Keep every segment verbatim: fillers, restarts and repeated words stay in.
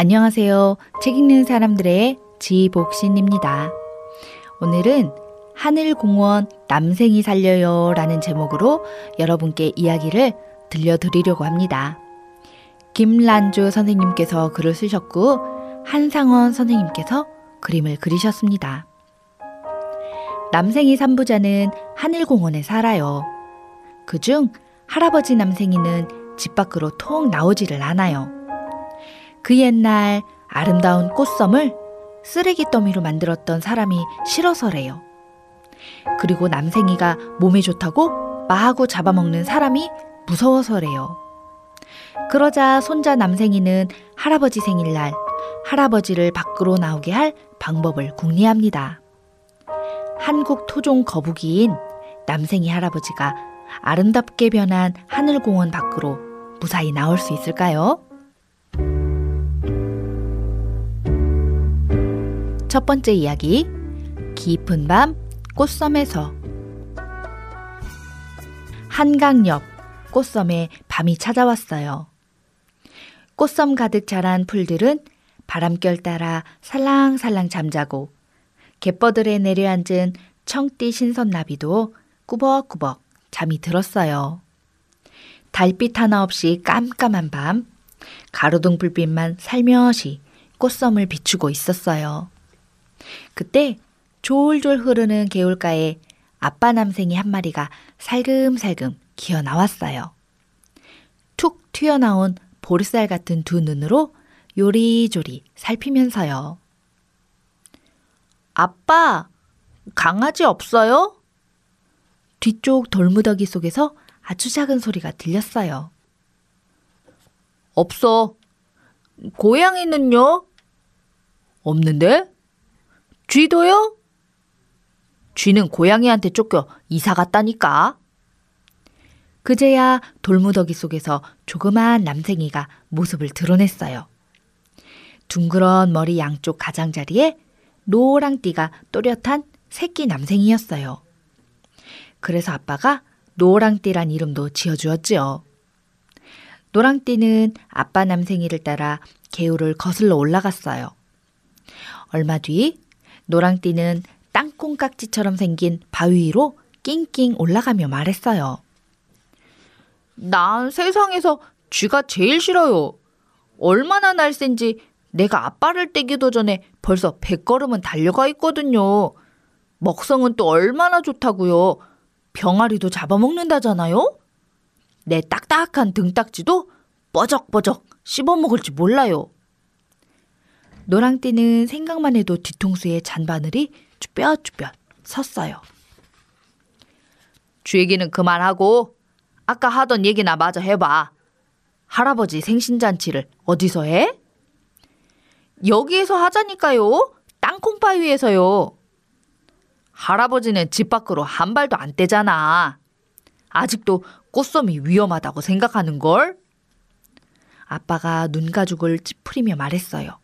안녕하세요. 책 읽는 사람들의 지복신입니다. 오늘은 하늘공원 남생이 살려요 라는 제목으로 여러분께 이야기를 들려드리려고 합니다. 김란조 선생님께서 글을 쓰셨고 한상원 선생님께서 그림을 그리셨습니다. 남생이 삼부자는 하늘공원에 살아요. 그중 할아버지 남생이는 집 밖으로 통 나오지를 않아요. 그 옛날 아름다운 꽃섬을 쓰레기 더미로 만들었던 사람이 싫어서래요. 그리고 남생이가 몸에 좋다고 마구 잡아먹는 사람이 무서워서래요. 그러자 손자 남생이는 할아버지 생일날 할아버지를 밖으로 나오게 할 방법을 궁리합니다. 한국 토종 거북이인 남생이 할아버지가 아름답게 변한 하늘공원 밖으로 무사히 나올 수 있을까요? 첫 번째 이야기, 깊은 밤 꽃섬에서. 한강 옆 꽃섬에 밤이 찾아왔어요. 꽃섬 가득 자란 풀들은 바람결 따라 살랑살랑 잠자고 갯벌들에 내려앉은 청띠 신선나비도 꾸벅꾸벅 잠이 들었어요. 달빛 하나 없이 깜깜한 밤, 가로등 불빛만 살며시 꽃섬을 비추고 있었어요. 그때 졸졸 흐르는 개울가에 아빠 남생이 한 마리가 살금살금 기어 나왔어요. 툭 튀어나온 보리쌀 같은 두 눈으로 요리조리 살피면서요. 아빠, 강아지 없어요? 뒤쪽 돌무더기 속에서 아주 작은 소리가 들렸어요. 없어. 고양이는요? 없는데? 쥐도요? 쥐는 고양이한테 쫓겨 이사 갔다니까. 그제야 돌무더기 속에서 조그만 남생이가 모습을 드러냈어요. 둥그런 머리 양쪽 가장자리에 노랑띠가 또렷한 새끼 남생이였어요. 그래서 아빠가 노랑띠란 이름도 지어주었지요. 노랑띠는 아빠 남생이를 따라 개울을 거슬러 올라갔어요. 얼마 뒤 노랑띠는 땅콩깍지처럼 생긴 바위 위로 낑낑 올라가며 말했어요. 난 세상에서 쥐가 제일 싫어요. 얼마나 날쌘지 내가 아빠를 떼기도 전에 벌써 백 걸음은 달려가 있거든요. 먹성은 또 얼마나 좋다고요. 병아리도 잡아먹는다잖아요. 내 딱딱한 등딱지도 뻐적뻐적 씹어먹을지 몰라요. 노랑띠는 생각만 해도 뒤통수에 잔바늘이 쭈뼛쭈뼛 섰어요. 쥐 얘기는 그만하고 아까 하던 얘기나 마저 해봐. 할아버지 생신잔치를 어디서 해? 여기에서 하자니까요. 땅콩바위에서요. 할아버지는 집 밖으로 한 발도 안 떼잖아. 아직도 꽃섬이 위험하다고 생각하는걸? 아빠가 눈가죽을 찌푸리며 말했어요.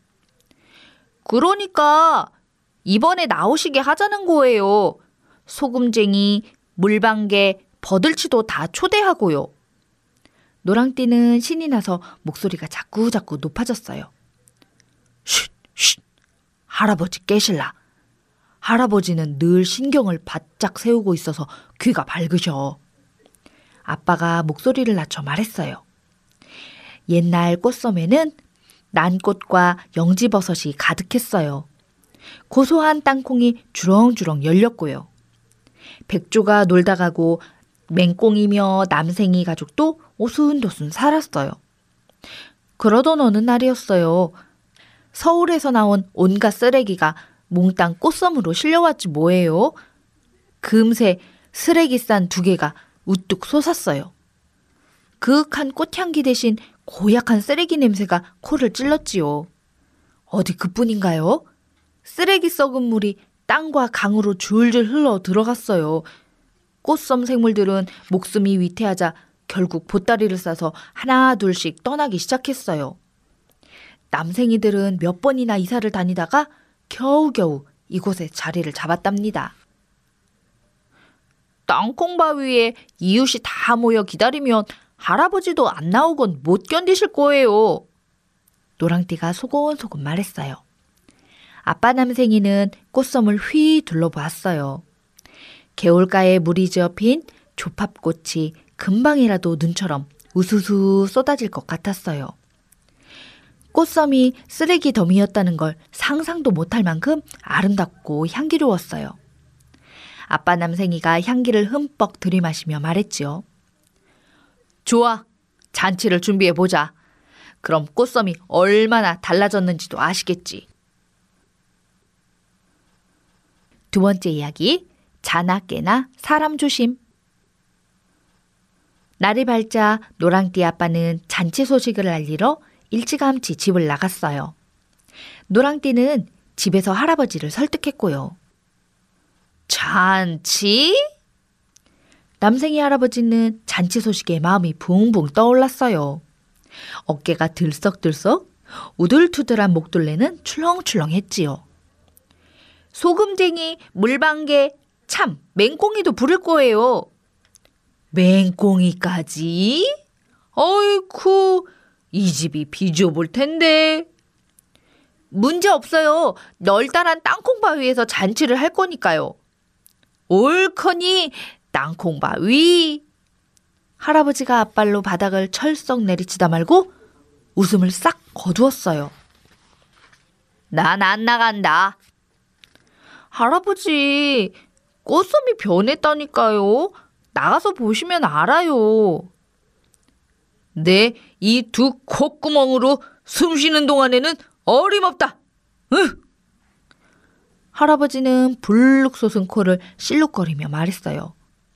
그러니까 이번에 나오시게 하자는 거예요. 소금쟁이, 물방개, 버들치도 다 초대하고요. 노랑띠는 신이 나서 목소리가 자꾸자꾸 높아졌어요. 쉿, 쉿, 할아버지 깨실라. 할아버지는 늘 신경을 바짝 세우고 있어서 귀가 밝으셔. 아빠가 목소리를 낮춰 말했어요. 옛날 꽃섬에는 난꽃과 영지버섯이 가득했어요. 고소한 땅콩이 주렁주렁 열렸고요. 백조가 놀다 가고 맹꽁이며 남생이 가족도 오순도순 살았어요. 그러던 어느 날이었어요. 서울에서 나온 온갖 쓰레기가 몽땅 꽃섬으로 실려왔지 뭐예요. 금세 쓰레기 싼 두 개가 우뚝 솟았어요. 그윽한 꽃향기 대신 고약한 쓰레기 냄새가 코를 찔렀지요. 어디 그뿐인가요? 쓰레기 썩은 물이 땅과 강으로 줄줄 흘러 들어갔어요. 꽃섬 생물들은 목숨이 위태하자 결국 보따리를 싸서 하나 둘씩 떠나기 시작했어요. 남생이들은 몇 번이나 이사를 다니다가 겨우겨우 이곳에 자리를 잡았답니다. 땅콩바위에 이웃이 다 모여 기다리면 할아버지도 안 나오곤 못 견디실 거예요. 노랑띠가 소곤소곤 말했어요. 아빠 남생이는 꽃섬을 휘 둘러보았어요. 개울가에 물이 지어 핀 조팝꽃이 금방이라도 눈처럼 우수수 쏟아질 것 같았어요. 꽃섬이 쓰레기 더미였다는 걸 상상도 못할 만큼 아름답고 향기로웠어요. 아빠 남생이가 향기를 흠뻑 들이마시며 말했지요. 좋아, 잔치를 준비해보자. 그럼 꽃섬이 얼마나 달라졌는지도 아시겠지. 두 번째 이야기, 자나 깨나 사람 조심. 날이 밝자 노랑띠 아빠는 잔치 소식을 알리러 일찌감치 집을 나갔어요. 노랑띠는 집에서 할아버지를 설득했고요. 잔치? 남생이 할아버지는 잔치 소식에 마음이 붕붕 떠올랐어요. 어깨가 들썩들썩, 우들투들한 목둘레는 출렁출렁했지요. 소금쟁이, 물방개, 참, 맹꽁이도 부를 거예요. 맹꽁이까지? 어이쿠, 이 집이 비좁을 텐데. 문제 없어요. 널따란 땅콩바위에서 잔치를 할 거니까요. 옳거니 땅콩바위. 할아버지가 앞발로 바닥을 철썩 내리치다 말고 웃음을 싹 거두었어요. 난 안 나간다. 할아버지, 꽃섬이 변했다니까요. 나가서 보시면 알아요. 네, 이 두 콧구멍으로 숨 쉬는 동안에는 어림없다. 으! 할아버지는 불룩 솟은 코를 실룩거리며 말했어요.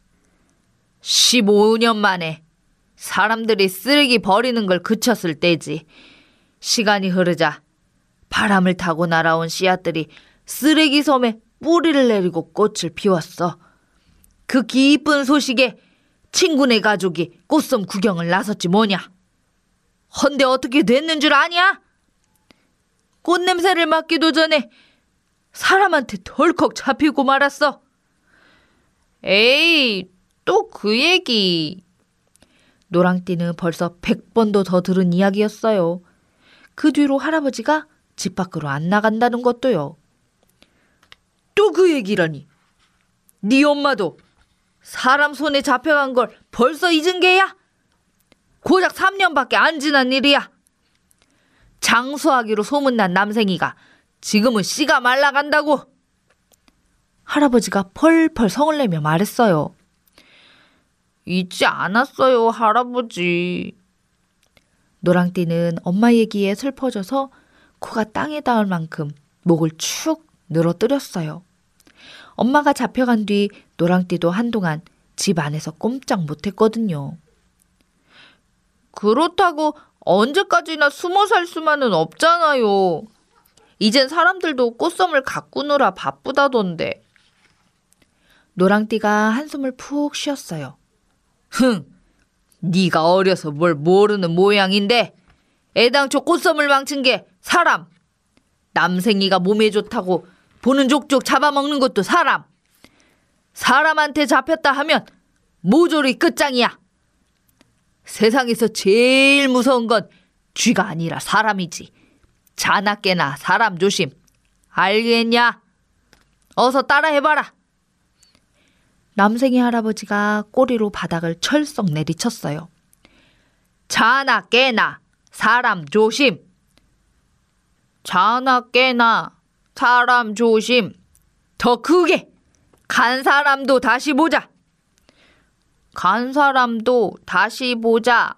십오 년 만에 사람들이 쓰레기 버리는 걸 그쳤을 때지. 시간이 흐르자 바람을 타고 날아온 씨앗들이 쓰레기 섬에 뿌리를 내리고 꽃을 피웠어. 그 기쁜 소식에 친구네 가족이 꽃섬 구경을 나섰지 뭐냐. 헌데 어떻게 됐는 줄 아냐? 꽃냄새를 맡기도 전에 사람한테 덜컥 잡히고 말았어. 에이, 또 그 얘기. 노랑띠는 벌써 백 번도 더 들은 이야기였어요. 그 뒤로 할아버지가 집 밖으로 안 나간다는 것도요. 또 그 얘기라니. 네 엄마도 사람 손에 잡혀간 걸 벌써 잊은 게야? 고작 삼 년밖에 안 지난 일이야. 장수하기로 소문난 남생이가 지금은 씨가 말라간다고. 할아버지가 펄펄 성을 내며 말했어요. 잊지 않았어요, 할아버지. 노랑띠는 엄마 얘기에 슬퍼져서 코가 땅에 닿을 만큼 목을 축 늘어뜨렸어요. 엄마가 잡혀간 뒤 노랑띠도 한동안 집 안에서 꼼짝 못했거든요. 그렇다고 언제까지나 숨어 살 수만은 없잖아요. 이젠 사람들도 꽃섬을 가꾸느라 바쁘다던데. 노랑띠가 한숨을 푹 쉬었어요. 흥, 네가 어려서 뭘 모르는 모양인데 애당초 꽃섬을 망친 게 사람. 남생이가 몸에 좋다고 보는 족족 잡아먹는 것도 사람. 사람한테 잡혔다 하면 모조리 끝장이야. 세상에서 제일 무서운 건 쥐가 아니라 사람이지. 자나 깨나 사람 조심. 알겠냐? 어서 따라해봐라. 남생이 할아버지가 꼬리로 바닥을 철썩 내리쳤어요. 자나 깨나 사람 조심. 자나 깨나 사람 조심. 더 크게. 간 사람도 다시 보자. 간 사람도 다시 보자.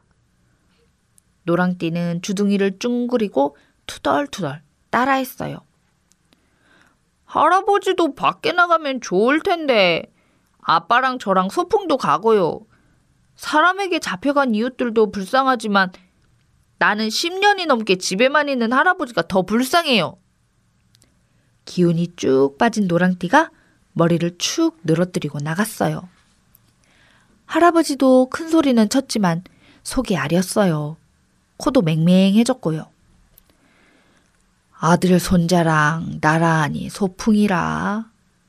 노랑띠는 주둥이를 쭝그리고 투덜투덜 따라했어요. 할아버지도 밖에 나가면 좋을 텐데 아빠랑 저랑 소풍도 가고요. 사람에게 잡혀간 이웃들도 불쌍하지만 나는 십 년이 넘게 집에만 있는 할아버지가 더 불쌍해요. 기운이 쭉 빠진 노랑띠가 머리를 축 늘어뜨리고 나갔어요. 할아버지도 큰 소리는 쳤지만 속이 아렸어요. 코도 맹맹해졌고요. 아들 손자랑 나란히 소풍이라.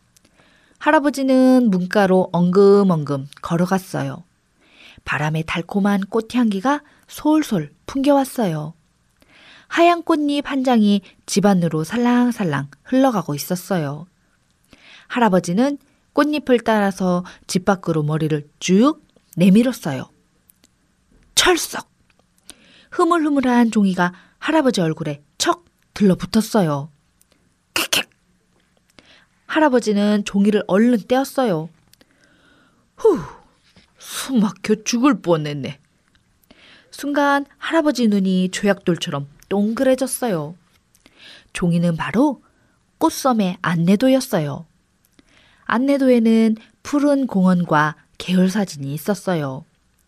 할아버지는 문가로 엉금엉금 걸어갔어요. 바람에 달콤한 꽃향기가 솔솔 풍겨왔어요. 하얀 꽃잎 한 장이 집안으로 살랑살랑 흘러가고 있었어요. 할아버지는 꽃잎을 따라서 집 밖으로 머리를 쭉 내밀었어요. 철썩! 흐물흐물한 종이가 할아버지 얼굴에 척 들러붙었어요. 킥킥! 할아버지는 종이를 얼른 떼었어요. 후, 숨 막혀 죽을 뻔했네. 순간 할아버지 눈이 조약돌처럼 동그래졌어요. 종이는 바로 꽃섬의 안내도였어요. 안내도에는 푸른 공원과 개울 사진이 있었어요.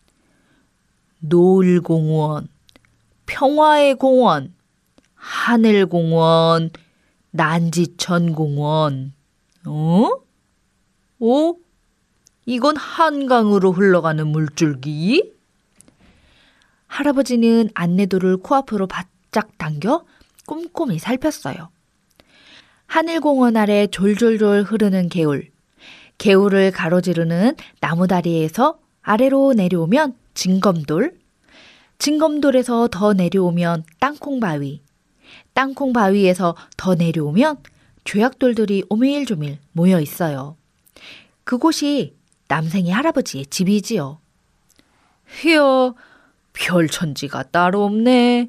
노을공원, 평화의 공원, 하늘공원, 난지천공원. 어? 어? 이건 한강으로 흘러가는 물줄기? 할아버지는 안내도를 코앞으로 바짝 당겨 꼼꼼히 살폈어요. 하늘공원 아래 졸졸졸 흐르는 개울, 개울을 가로지르는 나무다리에서 아래로 내려오면 징검돌, 징검돌에서 더 내려오면 땅콩바위, 땅콩바위에서 더 내려오면 조약돌들이 오밀조밀 모여 있어요. 그곳이 남생이 할아버지의 집이지요. 휴, 별천지가 따로 없네.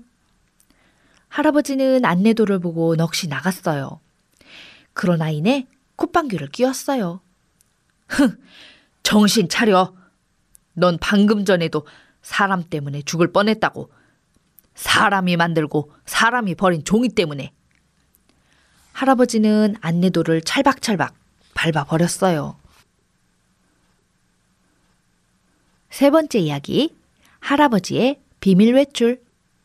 할아버지는 안내도를 보고 넋이 나갔어요. 그러나 이내 콧방귀를 뀌었어요. 흥, 정신 차려. 넌 방금 전에도 사람 때문에 죽을 뻔했다고. 사람이 만들고 사람이 버린 종이 때문에. 할아버지는 안내도를 찰박찰박 밟아버렸어요. 세 번째 이야기, 할아버지의 비밀 외출.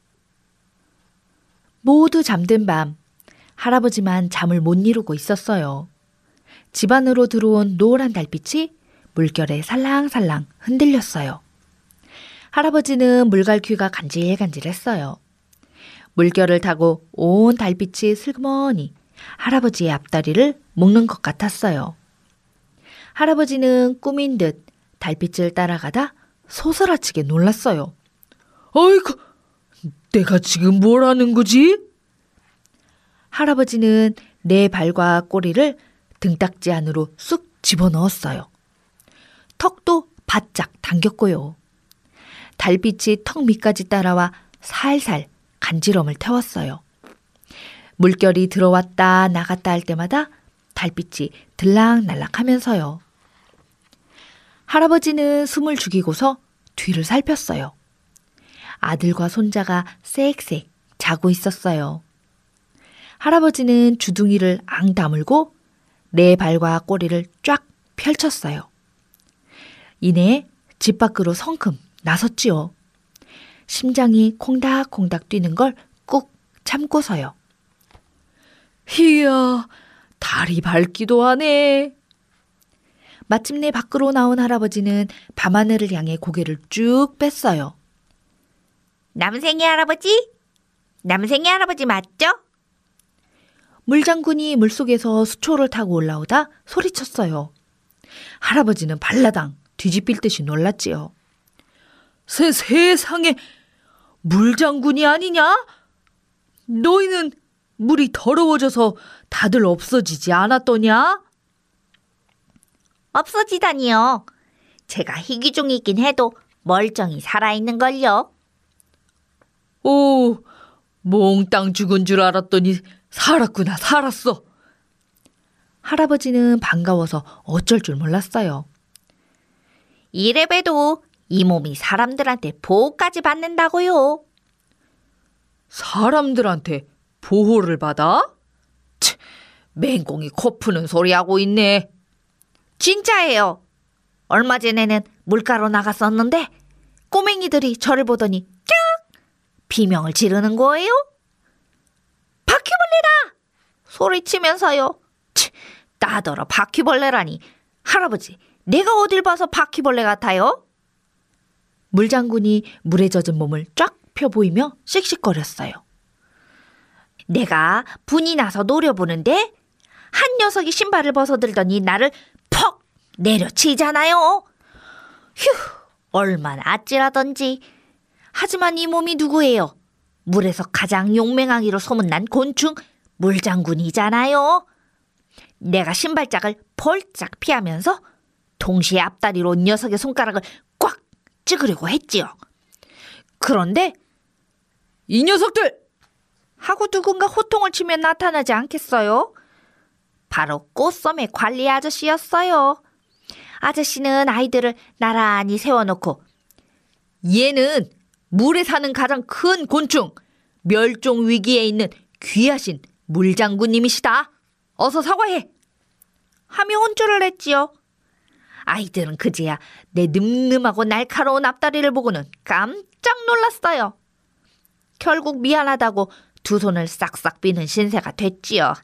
모두 잠든 밤, 할아버지만 잠을 못 이루고 있었어요. 집 안으로 들어온 노란 달빛이 물결에 살랑살랑 흔들렸어요. 할아버지는 물갈퀴가 간질간질했어요. 물결을 타고 온 달빛이 슬그머니 할아버지의 앞다리를 묶는 것 같았어요. 할아버지는 꿈인 듯 달빛을 따라가다 소스라치게 놀랐어요. 아이고, 내가 지금 뭘 하는 거지? 할아버지는 네 발과 꼬리를 등딱지 안으로 쑥 집어넣었어요. 턱도 바짝 당겼고요. 달빛이 턱 밑까지 따라와 살살 간지럼을 태웠어요. 물결이 들어왔다 나갔다 할 때마다 달빛이 들락날락하면서요. 할아버지는 숨을 죽이고서 뒤를 살폈어요. 아들과 손자가 쌕쌕 자고 있었어요. 할아버지는 주둥이를 앙 다물고 네 발과 꼬리를 쫙 펼쳤어요. 이내 집 밖으로 성큼 나섰지요. 심장이 콩닥콩닥 뛰는 걸 꾹 참고서요. 이야, 달이 밝기도 하네. 마침내 밖으로 나온 할아버지는 밤하늘을 향해 고개를 쭉 뺐어요. 남생이 할아버지? 남생이 할아버지 맞죠? 물장군이 물속에서 수초를 타고 올라오다 소리쳤어요. 할아버지는 발라당 뒤집힐 듯이 놀랐지요. 세, 세상에 물장군이 아니냐? 너희는 물이 더러워져서 다들 없어지지 않았더냐? 없어지다니요. 제가 희귀종이긴 해도 멀쩡히 살아있는걸요. 오, 몽땅 죽은 줄 알았더니 살았구나, 살았어. 할아버지는 반가워서 어쩔 줄 몰랐어요. 이래봬도 이 몸이 사람들한테 보호까지 받는다고요. 사람들한테 보호를 받아? 치, 맹꽁이 코 푸는 소리 하고 있네. 진짜예요. 얼마 전에는 물가로 나갔었는데 꼬맹이들이 저를 보더니 깍! 비명을 지르는 거예요. 바퀴벌레다! 소리치면서요. 치, 나더러 바퀴벌레라니. 할아버지, 내가 어딜 봐서 바퀴벌레 같아요? 물장군이 물에 젖은 몸을 쫙 펴 보이며 씩씩거렸어요. 내가 분이 나서 노려보는데 한 녀석이 신발을 벗어들더니 나를 퍽 내려치잖아요. 휴, 얼마나 아찔하던지. 하지만 이 몸이 누구예요? 물에서 가장 용맹하기로 소문난 곤충 물장군이잖아요. 내가 신발짝을 폴짝 피하면서 동시에 앞다리로 녀석의 손가락을 꽉 찌그려고 했지요. 그런데 이 녀석들! 하고 누군가 호통을 치며 나타나지 않겠어요? 바로 꽃섬의 관리 아저씨였어요. 아저씨는 아이들을 나란히 세워놓고 얘는 물에 사는 가장 큰 곤충, 멸종 위기에 있는 귀하신 물장군님이시다. 어서 사과해. 하며 혼쭐을 냈지요. 아이들은 그제야 내 늠름하고 날카로운 앞다리를 보고는 깜짝 놀랐어요. 결국 미안하다고 두 손을 싹싹 비는 신세가 됐지요.